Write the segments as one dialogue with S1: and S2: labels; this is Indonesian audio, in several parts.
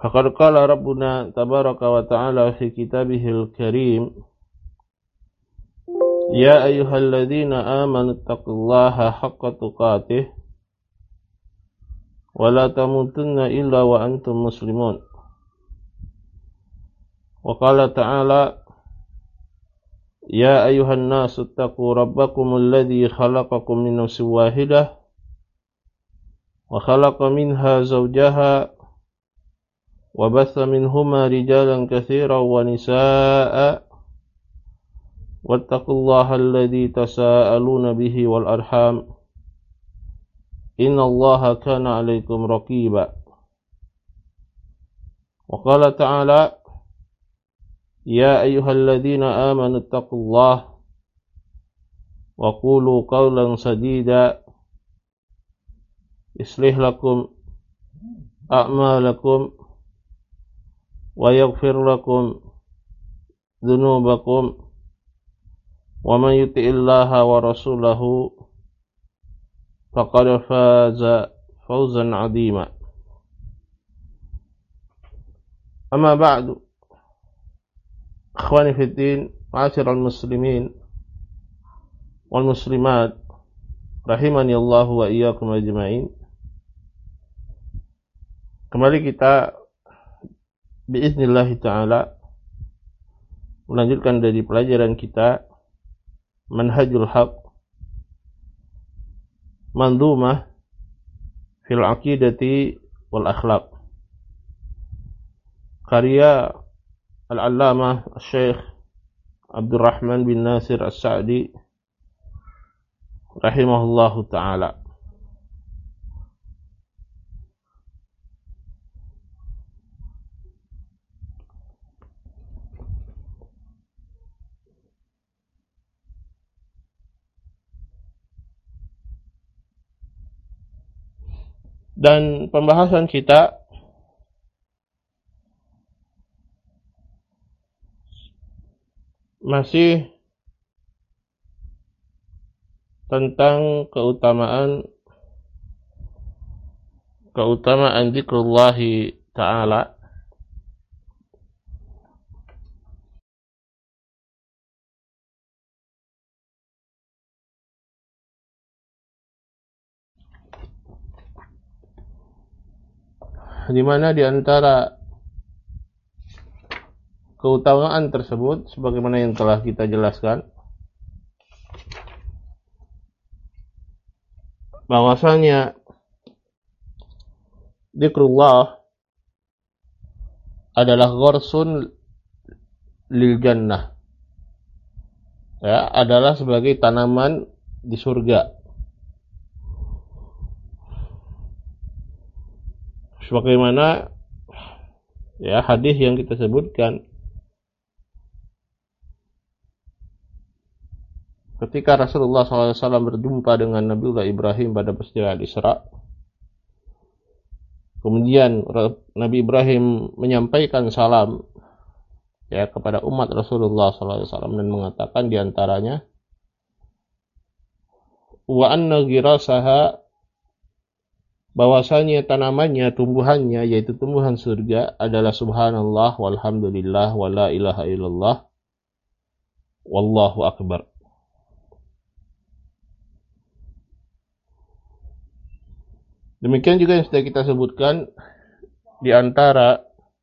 S1: Faqad qala Rabbuna tabaraka wa ta'ala fi kitabihil karim, Ya ayyuhalladzina amanu taqullaha haqqa tuqatih wa la tamutunna illa wa antum muslimun. Wa qala ta'ala, Ya ayyuhan nasu taqu rabbakumul ladzi khalaqakum min nafsin wahidah wa khalaqa minha zawjaha wa batha minhuma rijalan katsiran wa nisaa'a wattaqullaha alladzi tasaaluna bihi wal arham innallaha kana 'alaikum raqiba. Wa qala ta'ala, Ya ayyuhalladzina amanu taqullaha wa qulu qawlan sadida yuslih lakum a'malakum wa yaghfir lakum dhunubakum wa man yuti'illaha wa rasulahu faqad faza fawzan 'azima. Amma ba'du, akhwani fid din, ma'asyiral muslimin wal muslimat, rahimani Allah wa iyyakum ajma'in. Kembali kita biiznillah ta'ala melanjutkan dari pelajaran kita Manhajul Haq, Mandhumah fil Aqidati wal Akhlaq, karya Al-Allamah Syekh Abdurrahman bin Nasir As-Sa'di rahimahullahu ta'ala. Dan pembahasan kita masih tentang keutamaan zikrullahi ta'ala, di mana di antara keutamaan tersebut sebagaimana yang telah kita jelaskan bahwasanya zikrullah adalah gharsun lil jannah, ya, adalah sebagai tanaman di surga. Sebagaimana ya hadis yang kita sebutkan ketika Rasulullah SAW berjumpa dengan Nabiullah Ibrahim pada peristiwa Al-Isra, kemudian Nabi Ibrahim menyampaikan salam ya kepada umat Rasulullah SAW dan mengatakan diantaranya, wa anna girasaha, bahwasanya tanamannya, tumbuhannya, yaitu tumbuhan surga adalah subhanallah walhamdulillah wa la ilaha illallah wallahu akbar. Demikian juga yang sudah kita sebutkan di antara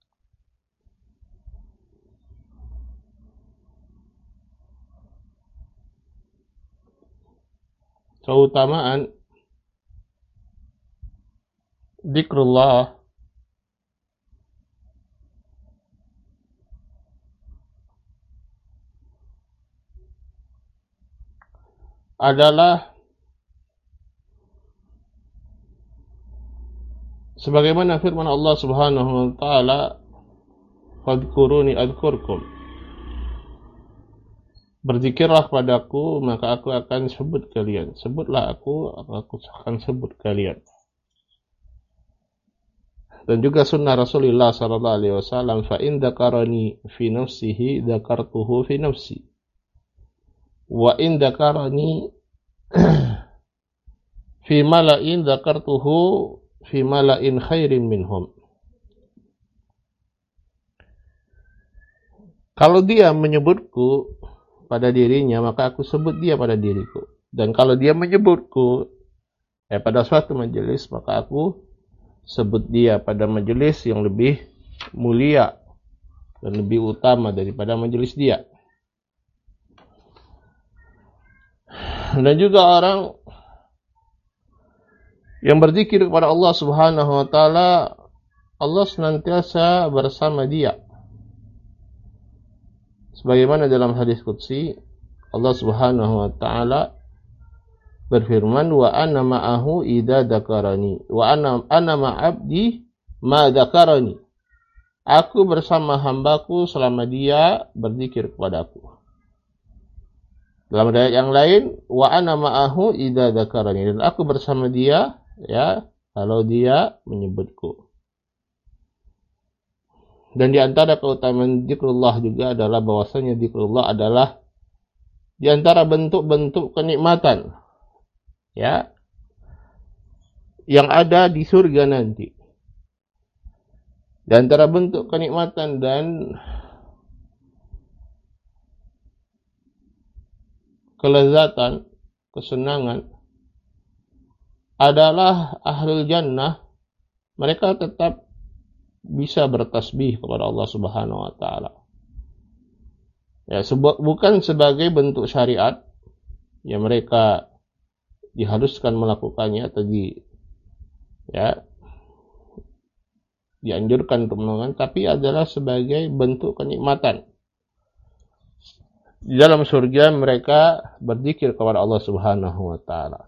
S1: keutamaan zikrullah adalah sebagaimana firman Allah Subhanahu wa taala, fadhkuruni adzkurkum, berzikirlah padaku maka aku akan sebut kalian, sebutlah aku akan sebut kalian. Dan juga sunnah Rasulullah sallallahu alaihi wasallam, fa in dzakarani fi nafsihi dzakartuhu fi nafsi wa in dzakarani fi mala'in dzakartuhu fi mala'in khairin minhum. Kalau dia menyebutku pada dirinya, maka aku sebut dia pada diriku. Dan kalau dia menyebutku pada suatu majelis, maka aku sebut dia pada majelis yang lebih mulia dan lebih utama daripada majelis dia. Dan juga orang yang berzikir kepada Allah Subhanahu wa taala, Allah senantiasa bersama dia. Sebagaimana dalam hadis qudsi, Allah Subhanahu wa taala berfirman, wa ana ma'ahu idza dzakarani wa ana ma'abdi ma dzakarani. Aku bersama hambaku selama dia berzikir kepadaku. Dalam ayat yang lain, wa ana ma'ahu idza dzakarani, dan aku bersama dia kalau dia menyebutku. Dan di antara keutamaan zikrullah juga adalah bahwasanya zikrullah adalah di antara bentuk-bentuk kenikmatan yang ada di surga nanti. Di antara bentuk kenikmatan dan kelezatan, kesenangan adalah ahlul jannah, mereka tetap bisa bertasbih kepada Allah Subhanahu wa taala. Bukan sebagai bentuk syariat yang mereka diharuskan melakukannya atau dianjurkan untuk melakukan, tapi adalah sebagai bentuk kenikmatan. Di dalam surga mereka berzikir kepada Allah Subhanahu wa taala.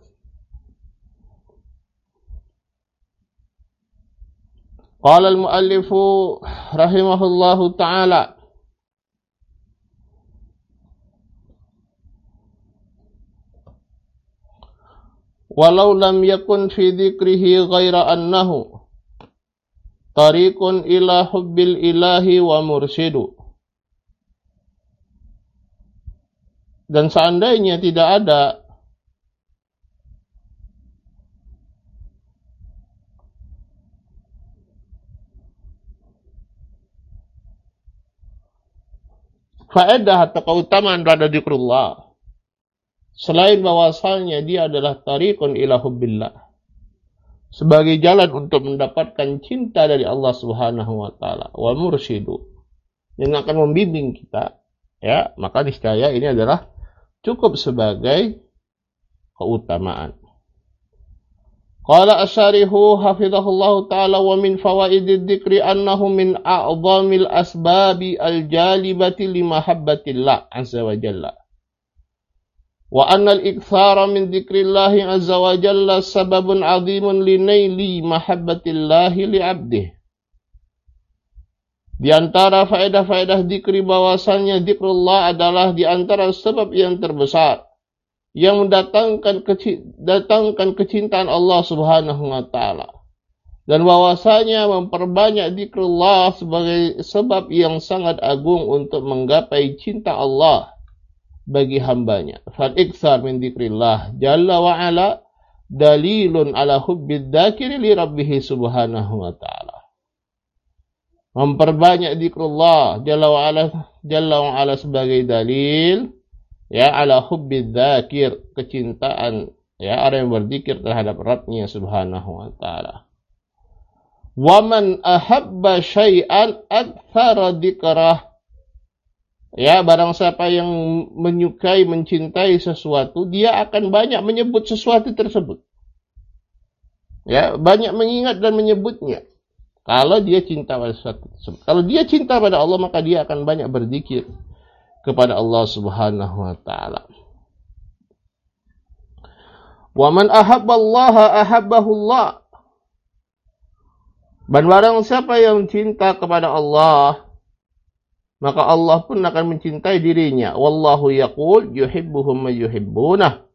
S1: Qala al-muallif rahimahullahu ta'ala, walau lam yakun fi dzikrihi ghaira annahu tariqun ila hubbil ilahi wa mursyidu. Dan seandainya tidak ada faedah atau keutamaan pada zikrullah selain bahwasanya dia adalah tariqun ila hubbillah, sebagai jalan untuk mendapatkan cinta dari Allah Subhanahu wa taala, wa mursyidu, yang akan membimbing kita, maka niscaya ini adalah cukup sebagai keutamaan. Qala asy-syarihu hafizahullahu ta'ala, wa min fawaidid dzikri annahu min a'dhamil asbabi al-jalibati li mahabbatillah azza wa jalla. Wa anna al-iktsara min dzikrillahi azza wa jalla sababun 'azimun li naili mahabbatillahi li 'abdihi. Di antara faedah-faedah dzikri bahwasannya zikrullah adalah di antara sebab yang terbesar yang mendatangkan kecintaan Allah Subhanahu wa taala, dan bahwasanya memperbanyak zikrullah sebagai sebab yang sangat agung untuk menggapai cinta Allah bagi hambanya. Fal iktsar min dzikrillah jalla wa ala dalilun ala hubbid dzakiri li rabbih subhanahu wa taala. Memperbanyak zikrullah jalla wa ala sebagai dalil ala hubbid dzakir, kecintaan orang yang berzikir terhadap Rabb-Nya Subhanahu wa taala. Wa man ahabba syai'an aktsara dzikrah. Barang siapa yang menyukai, mencintai sesuatu, dia akan banyak menyebut sesuatu tersebut. Banyak mengingat dan menyebutnya. Kalau dia cinta pada sesuatu tersebut. Kalau dia cinta pada Allah, maka dia akan banyak berzikir kepada Allah Subhanahu wa taala. Wa man ahabballaha ahabbahullah. Dan barang siapa yang cinta kepada Allah, maka Allah pun akan mencintai dirinya. Wallahu yaqul yuhibbuhum wa yuhibbunah.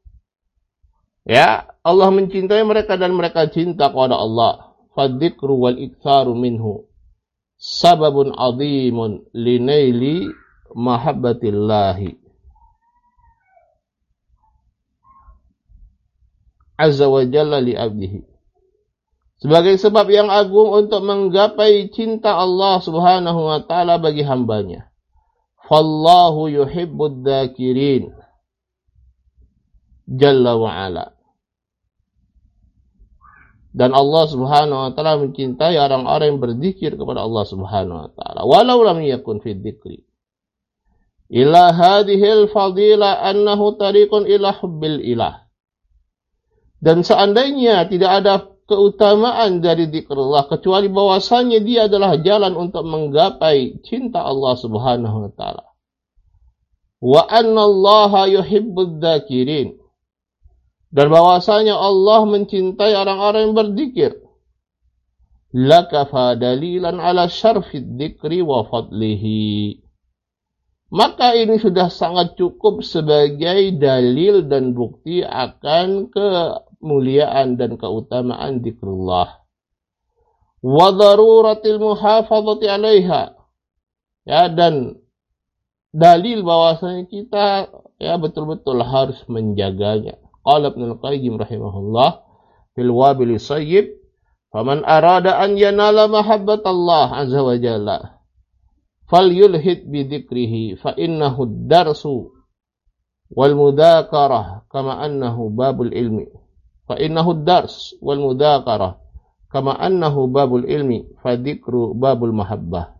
S1: Allah mencintai mereka dan mereka cinta kepada Allah. Fadzikru wal iktsaru minhu sababun 'azimun linaili mahabbatillahi azza wa jalla li 'abdihi. Sebagai sebab yang agung untuk menggapai cinta Allah Subhanahu wa taala bagi hambanya. fallahu yuhibbud dzakirin jalla wa ala. Dan Allah Subhanahu wa taala mencintai orang-orang yang berzikir kepada Allah Subhanahu wa taala walau lam yakun fi dzikri ila hadhil fadila annahu tariqun ila hubbil ilah. Dan seandainya tidak ada keutamaan dari zikrullah kecuali bahwasanya dia adalah jalan untuk menggapai cinta Allah Subhanahu wa taala. Wa anna Allah yuhibbudz dzakirin. Dan bahwasanya Allah mencintai orang-orang yang berzikir. Lakafa dalilan ala syarfid dzikri wa fadlihi. Maka ini sudah sangat cukup sebagai dalil dan bukti akan kemuliaan dan keutamaan zikrullah. Wa daruratil muhafadzati 'alaiha. Ya, dan dalil bahwasanya kita ya betul-betul harus menjaganya. Qala Ibnu Al-Qayyim rahimahullah fil Wabil Sayyib, "Faman arada an yanala mahabbatallah azza wa jalla falyulhid bi dzikrihi fa innahu ad-darsu wal mudzakarah kama annahu babul ilmi." Fa innahu ad-dars wal mudzakarah kama annahu babul ilmi fa dzikru babul mahabbah.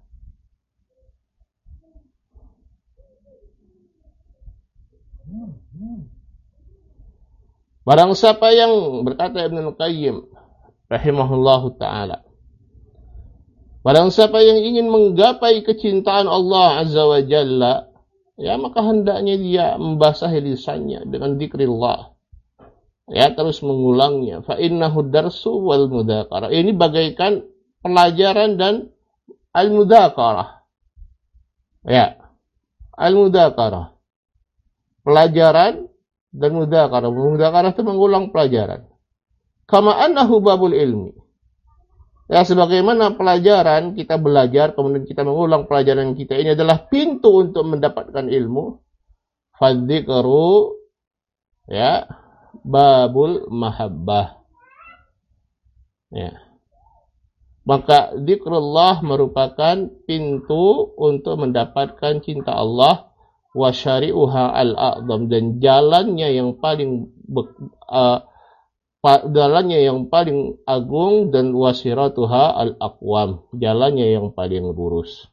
S1: Barang siapa yang berkata Ibnu Qayyim rahimahullahu ta'ala, barang siapa yang ingin menggapai kecintaan Allah Azza wa Jalla, ya maka hendaknya dia membasahi lisannya dengan dzikrillah. Ya, terus mengulangnya. Fa innahu darsu wal mudzakarah. Ini bagaikan pelajaran dan al-mudzakarah. Ya, al-mudzakarah. Pelajaran dan mudzakarah. Mudzakarah itu mengulang pelajaran. Kama annahu babul ilmi. Ya, sebagaimana pelajaran kita belajar, kemudian kita mengulang pelajaran kita, ini adalah pintu untuk mendapatkan ilmu. Fadzikru, ya, babul mahabbah. Ya. Maka zikrullah merupakan pintu untuk mendapatkan cinta Allah. Wa syari'uha al-a'zam, dan jalannya yang paling agung, dan wasiratuha al-aqwam, jalannya yang paling lurus.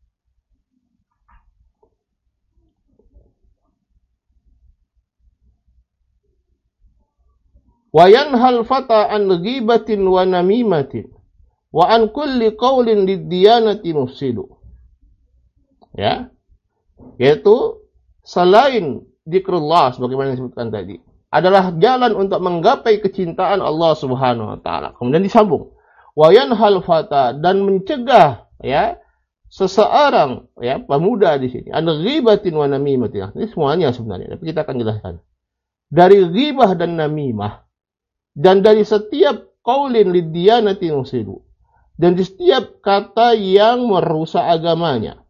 S1: Wa yanhal fata an ghibatin wa namimatin wa an kulli qawlin lid-diyanati mufsidu. Ya. Yaitu selain zikrullah sebagaimana disebutkan tadi adalah jalan untuk menggapai kecintaan Allah Subhanahu wa taala. Kemudian disambung wa yanhal fata, dan mencegah ya seseorang ya pemuda di sini an ghibatin wa namimatin. Ini semuanya sebenarnya, tapi kita akan jelaskan. Dari ghibah dan namimah, dan dari setiap qaulin liddiyanati nusidu, dan di setiap kata yang merusak agamanya.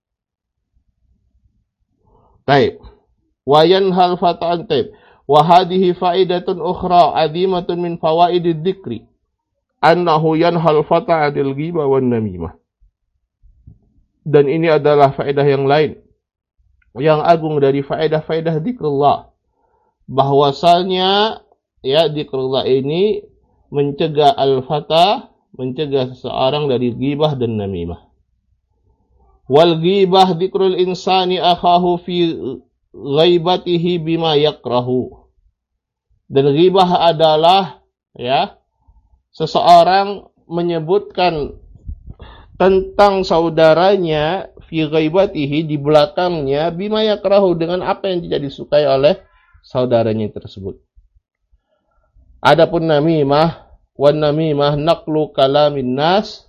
S1: Taib. Wa yanhal fata'an taib. Wa hadhihi fa'idatun ukhra 'azimatun min fawaidid dzikri. Annahu yanhal fata'anil ghibah wan namimah. Dan ini adalah faedah yang lain yang agung dari faedah-faedah zikrullah. Bahwasanya ya zikrullah ini mencegah al-fata, mencegah seseorang dari ghibah dan namimah. Wal ghibah dzikrul insani akhahu fi ghaibatihi bima yakrahu. Dan ghibah adalah ya seseorang menyebutkan tentang saudaranya fi ghaibatihi, di belakangnya, bima yakrahu, dengan apa yang tidak disukai oleh saudaranya tersebut. Adapun namimah, wan namimah naqlu kalamin nas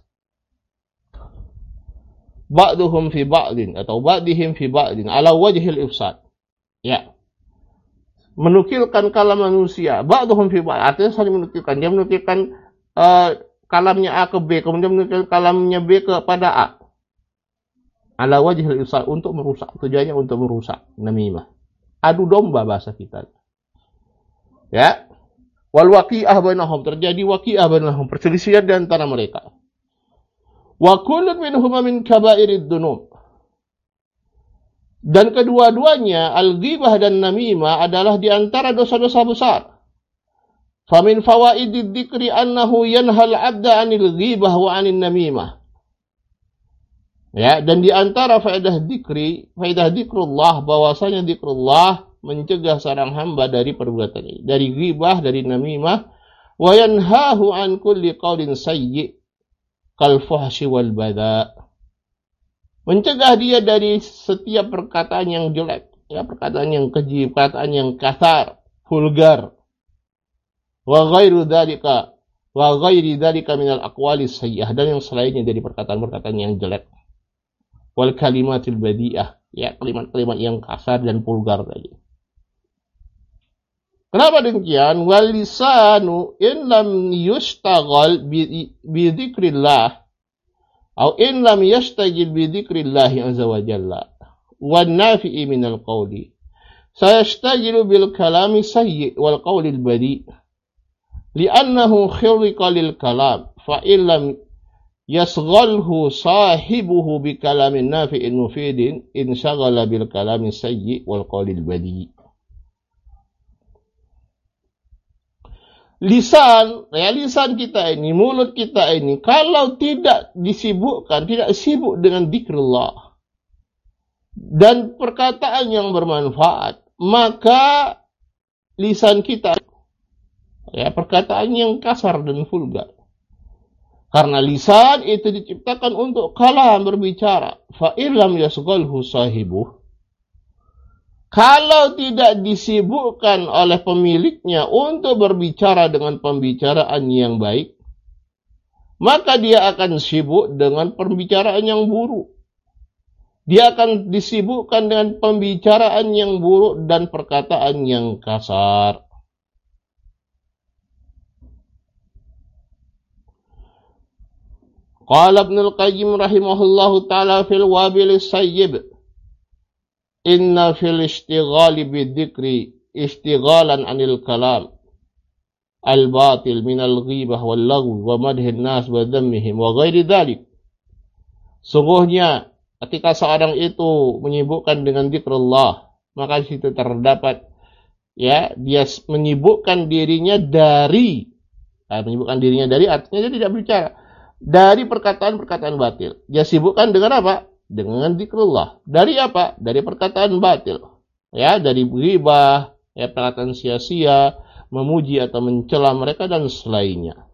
S1: ba'duhum fi ba'din atau ba'dihim fi ba'din ala wajhil ifsad. Ya. Menukilkan kalam manusia, ba'duhum fi ba'd, artinya saling menukilkan. Dia menukilkan kalamnya A ke B, kemudian menukilkan kalamnya B kepada A. Ala wajhil ifsad, untuk merusak, tujuannya untuk merusak, namimah. Adu domba bahasa kita. Ya. Wal waqi'ah bainahum, terjadi waqi'ah bainahum, perselisihan di antara mereka. Wa kullun minhuma min kaba'irid dunub. Dan kedua-duanya, al-ghibah dan namimah, adalah di antara dosa-dosa besar. Famin fawaidid dzikri annahu yanhal 'abda 'anil ghibah wa 'anil namimah. Ya, dan di antara faedah dzikrullah, bahwasanya dzikrullah mencegah seorang hamba dari perbuatan ini, dari ghibah, dari namimah, wa yanhahu 'an kulli qaulin sayyi' kal fuhsyi wal badha. Mencegah dia dari setiap perkataan yang jelek, ya, perkataan yang keji, perkataan yang kasar, vulgar. Wa ghairu dzalika wa ghairi dzalika minal aqwali sayyi'ah, dan yang selainnya dari perkataan-perkataan yang jelek. Wal kalimatil badi'ah, ya, kalimat-kalimat yang kasar dan vulgar tadi. Kenapa demikian? Wal lisanu in lam yushtaghal bi dzikrillah atau in lam yashtagil bi dzikrillah azza wa jalla wan nafi'i minal qawli sayashtagilu bil kalami sayyi' wal qawlil badi' li'annahu khulqa lil kalam fa in lam yasghalhu sahibuhu bi kalamin nafi'in mufidin inshaghala bil kalami sayyi' wal qawlil badi'. Lisan kita ini, mulut kita ini, kalau tidak disibukkan, tidak sibuk dengan dzikrullah dan perkataan yang bermanfaat, maka lisan kita, ya, perkataan yang kasar dan vulgar. Karena lisan itu diciptakan untuk kalam, berbicara. Fa illam yasghalhu sahibuh, kalau tidak disibukkan oleh pemiliknya untuk berbicara dengan pembicaraan yang baik, maka dia akan sibuk dengan pembicaraan yang buruk. Dia akan disibukkan dengan pembicaraan yang buruk dan perkataan yang kasar. Qala Ibnul Qayyim rahimahullahu ta'ala fil Wabilis Sayyib, inna fil ishtighali bidzikri ishtighalan 'anil kalam al-batil minal ghibah wal lagwi wa madhin nas wa dhammihim wa ghairi dzalik. Sungguhnya ketika seorang itu menyibukkan dengan zikrullah, maka di situ terdapat, ya, dia menyibukkan dirinya dari artinya dia tidak bicara dari perkataan-perkataan batil. Dia sibukkan dengan apa? Dengan zikrullah. Dari apa? Dari perkataan batil. Ya, dari ghibah, ya, perkataan sia-sia, memuji atau mencela mereka dan selainnya.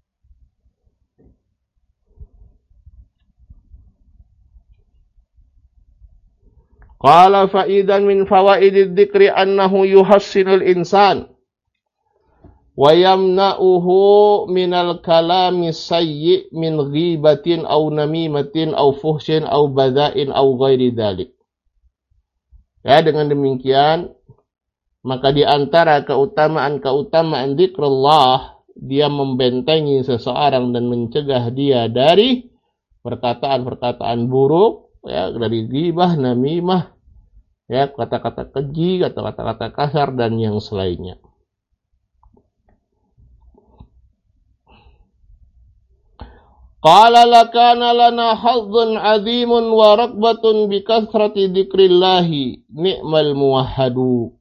S1: Qala fa'idan min fawaidid dzikri annahu yuhassinul insan wa yamna'uhu minal kalami sayyi' min ghibatin aw namimatin aw fuhshin aw bada'in aw ghairi dzalik. Ya, dengan demikian maka di antara keutamaan zikrullah, dia membentengi seseorang dan mencegah dia dari perkataan-perkataan buruk, ya, dari ghibah, namimah, ya, kata-kata keji, kata-kata kasar dan yang selainnya. Qala lakana lana hazzun 'azimun wa raqbatun bi kathrati dzikrillahi ni'mal muwahhadu.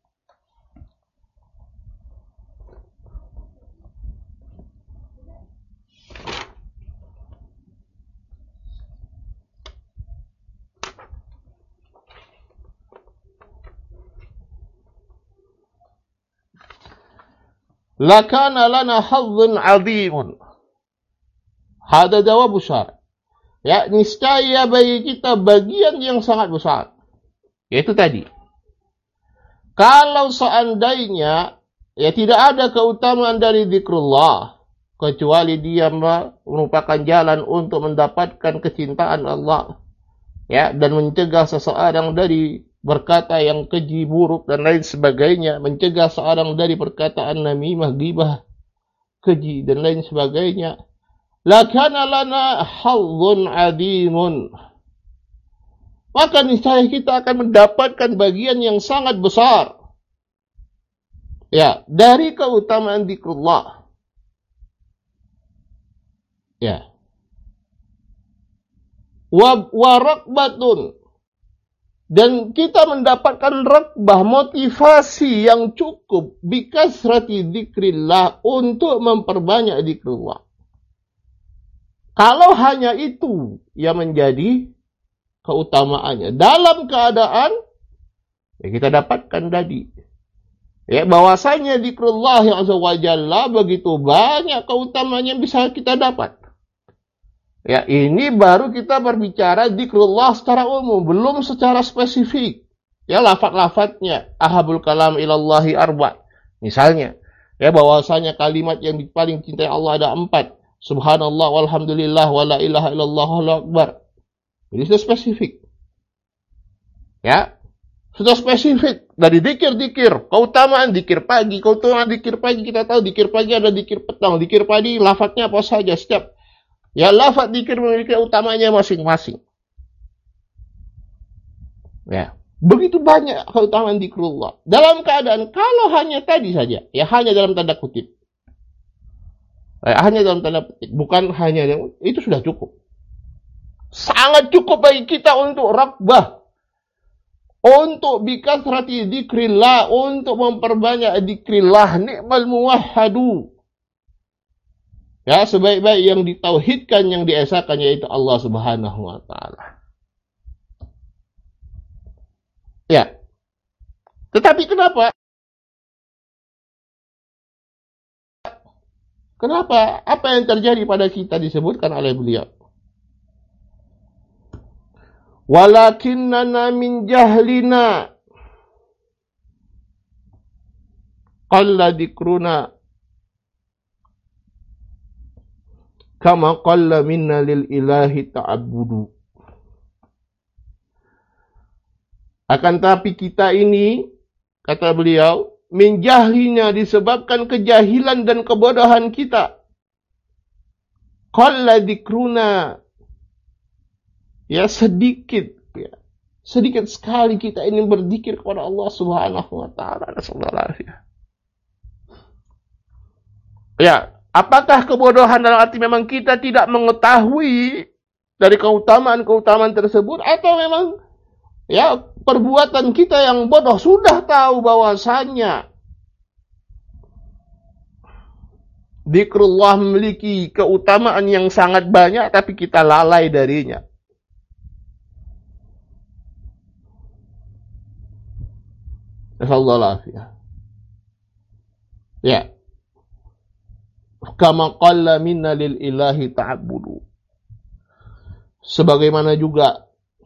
S1: Lakana lana hazzun 'azimun. Hada jawab besar. Ya, niscaya bagi kita bagian yang sangat besar. Yaitu tadi. Kalau seandainya, ya, tidak ada keutamaan dari zikrullah, kecuali dia merupakan jalan untuk mendapatkan kecintaan Allah, ya, dan mencegah seseorang dari berkata yang keji, buruk, dan lain sebagainya, mencegah seorang dari perkataan namimah, ghibah, keji, dan lain sebagainya. Lakana lana hazzun 'azimun. Maka niscaya kita akan mendapatkan bagian yang sangat besar, ya, dari keutamaan zikrullah. Ya. Wa raqbatun, Dan kita mendapatkan raghbah, motivasi yang cukup bikasrati dzikrillah, untuk memperbanyak dzikrullah. Kalau hanya itu yang menjadi keutamaannya dalam keadaan ya kita dapatkan tadi, ya bahwasanya dzikrullah yang azza wa jalla begitu banyak keutamaannya yang bisa kita dapat. Ya, ini baru kita berbicara dzikrullah secara umum, belum secara spesifik. Ya, lafaz-lafaznya, ahabul kalam ilallahi arba. Misalnya, ya bahwasanya kalimat yang paling cintai Allah ada 4. Subhanallah, walhamdulillah, wala ilaha illallah, wallahu akbar. Ini sudah spesifik. Ya, sudah spesifik. Dari dikir-dikir, keutamaan dikir pagi, kita tahu dikir pagi ada dikir petang, dikir pagi lafaznya apa saja, setiap ya lafaz dzikir memiliki utamanya masing-masing. Ya, begitu banyak keutamaan dzikrullah. Dalam keadaan kalau hanya tadi saja, ya hanya dalam tanda kutip. Hanya dalam tanda kutip, bukan hanya itu sudah cukup. Sangat cukup bagi kita untuk raghbah, untuk bikasrati dzikrillah, untuk memperbanyak dzikrillah, ni'mal muwahhadu. Ya, sebaik-baik yang ditauhidkan, yang diesakan, yaitu Allah Subhanahu wa ta'ala. Ya. Tetapi kenapa? Kenapa? Apa yang terjadi pada kita disebutkan oleh beliau. Walakinnana min jahlina qalla dzikruna kama qalla minna lil ilahi ta'abbudu. Akan tapi kita ini, kata beliau, min jahlinya disebabkan kejahilan dan kebodohan kita. Qalla dzikruna, ya sedikit, ya sedikit sekali kita ini berzikir kepada Allah Subhanahu wa ta'ala. Ya, apakah kebodohan dalam arti memang kita tidak mengetahui dari keutamaan-keutamaan tersebut, atau memang ya perbuatan kita yang bodoh, sudah tahu bahwasanya dzikrullah memiliki keutamaan yang sangat banyak tapi kita lalai darinya. Nasallallahu alaihi. Ya. Kama qalla minna lil ilahi ta'abbudu. Sebagaimana juga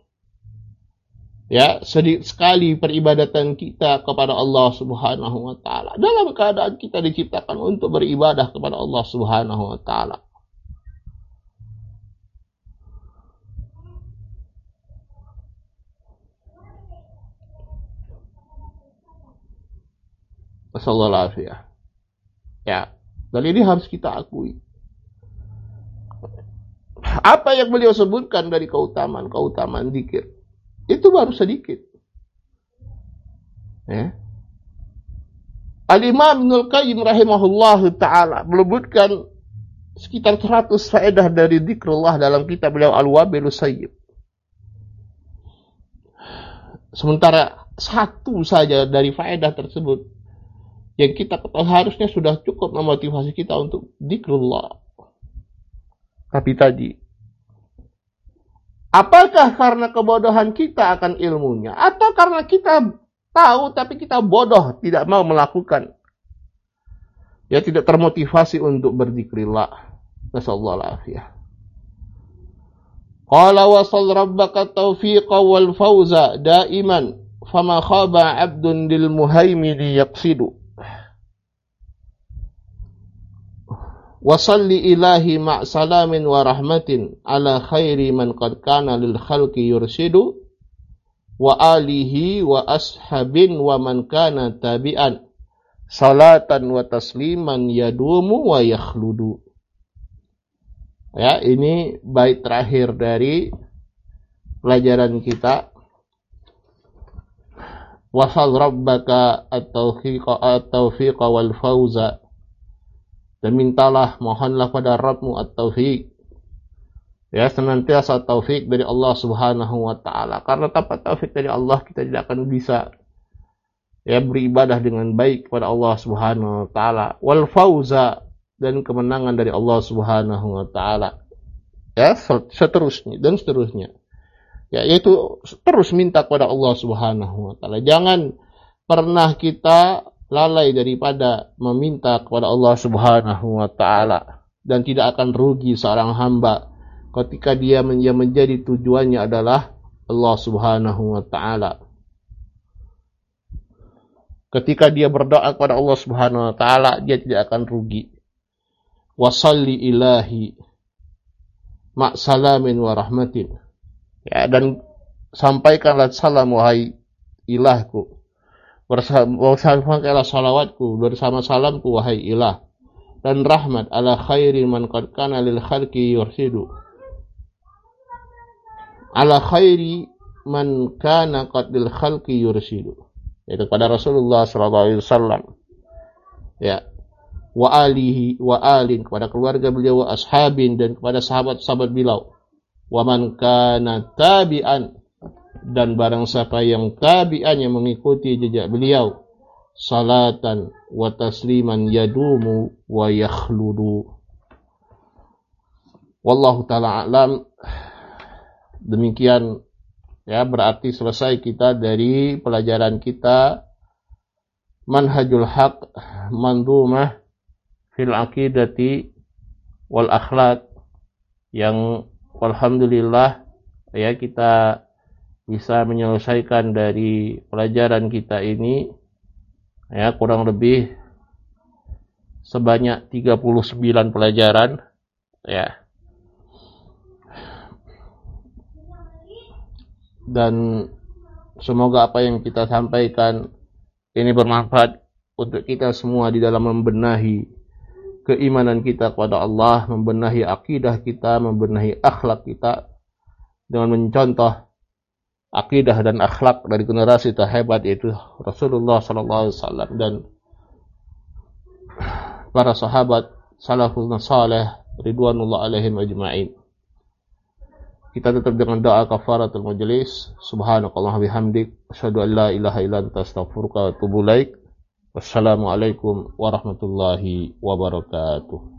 S1: ya sedikit sekali peribadatan kita kepada Allah Subhanahu wa ta'ala, dalam keadaan kita diciptakan untuk beribadah kepada Allah Subhanahu wa ta'ala. Nasallallahu alaihi. Ya, dan ini harus kita akui. Apa yang beliau sebutkan dari keutamaan zikir, itu baru sedikit. Ya. Al-Imam Ibnul Qayyim rahimahullahu ta'ala menyebutkan sekitar 100 faedah dari zikrullah dalam kitab beliau Al-Wabilus Sayyib. Sementara satu saja dari faedah tersebut yang kita ketahui harusnya sudah cukup memotivasi kita untuk zikrullah. Tapi tadi, apakah karena kebodohan kita akan ilmunya, atau karena kita tahu tapi kita bodoh, tidak mau melakukan, ya tidak termotivasi untuk berzikrillah. Nasallallahu alaihi. Qala wasal rabbaka taufiqa wal fawza daiman fama khaba 'abdun lil muhaimini yaqsidu. Wasalli ilahi ma' salamin wa rahmatin ala khairi man qad kana lil khalqi yursidu wa alihi wa ashabin wa man kana tabi'an salatan wa tasliman yadumu wa yakhludu. Ya, ini bait terakhir dari pelajaran kita. Wasal rabbaka at-taufiqa wal fawza, dan mintalah, mohonlah pada Rabbmu at-taufiq, Ya, senantiasa taufik dari Allah Subhanahu wa taala. Karena tanpa taufik dari Allah kita tidak akan bisa ya beribadah dengan baik kepada Allah Subhanahu wa taala. Wal fauza, dan kemenangan dari Allah Subhanahu wa taala. Ya, seterusnya dan seterusnya. Ya, yaitu terus minta kepada Allah Subhanahu wa taala. Jangan pernah kita lalai daripada meminta kepada Allah Subhanahu wa taala, dan tidak akan rugi seorang hamba ketika dia menjadi tujuannya adalah Allah Subhanahu wa taala. Ketika dia berdoa kepada Allah Subhanahu wa taala, dia tidak akan rugi. Wasalli ilahi ma' salamin wa rahmatin. Ya, dan sampaikanlah salam wahai ilahku. Bersampaikanlah salawatku bersama salamku wahai ilah, dan rahmat ala khairi man qad kana lil khalqi yursidu. Ala khairi man kana qad lil khalqi yursidu. Yaitu kepada Rasulullah sallallahu alaihi wasallam. Ya. Wa alihi wa alin, kepada keluarga beliau, wa ashabin, dan kepada sahabat-sahabat beliau. Wa man kana tabi'an, dan barang siapa yang tabi'an, yang mengikuti jejak beliau, salatan wa tasliman yadumu wa yakhludu. Wallahu ta'ala a'lam. Demikian ya, berarti selesai kita dari pelajaran kita Manhajul Haq Mandhumah fil Aqidati wal Akhlaq, yang alhamdulillah ya kita bisa menyelesaikan dari pelajaran kita ini ya kurang lebih sebanyak 39 pelajaran ya. Dan semoga apa yang kita sampaikan ini bermanfaat untuk kita semua di dalam membenahi keimanan kita kepada Allah, membenahi akidah kita, membenahi akhlak kita dengan mencontoh akidah dan akhlak dari generasi terhebat yaitu Rasulullah sallallahu alaihi wasallam dan para sahabat salafus saleh ridwanullah alaihim ajma'in. Kita tutup dengan doa kafaratul majlis. Subhanakallah bihamdik, asyhadu an la ilaha illa anta, astaghfiruka wa atubu ilaik. Wassalamualaikum warahmatullahi wabarakatuh.